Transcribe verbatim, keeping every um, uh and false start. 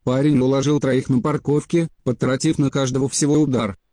Парень уложил троих на парковке, потратив на каждого всего удар.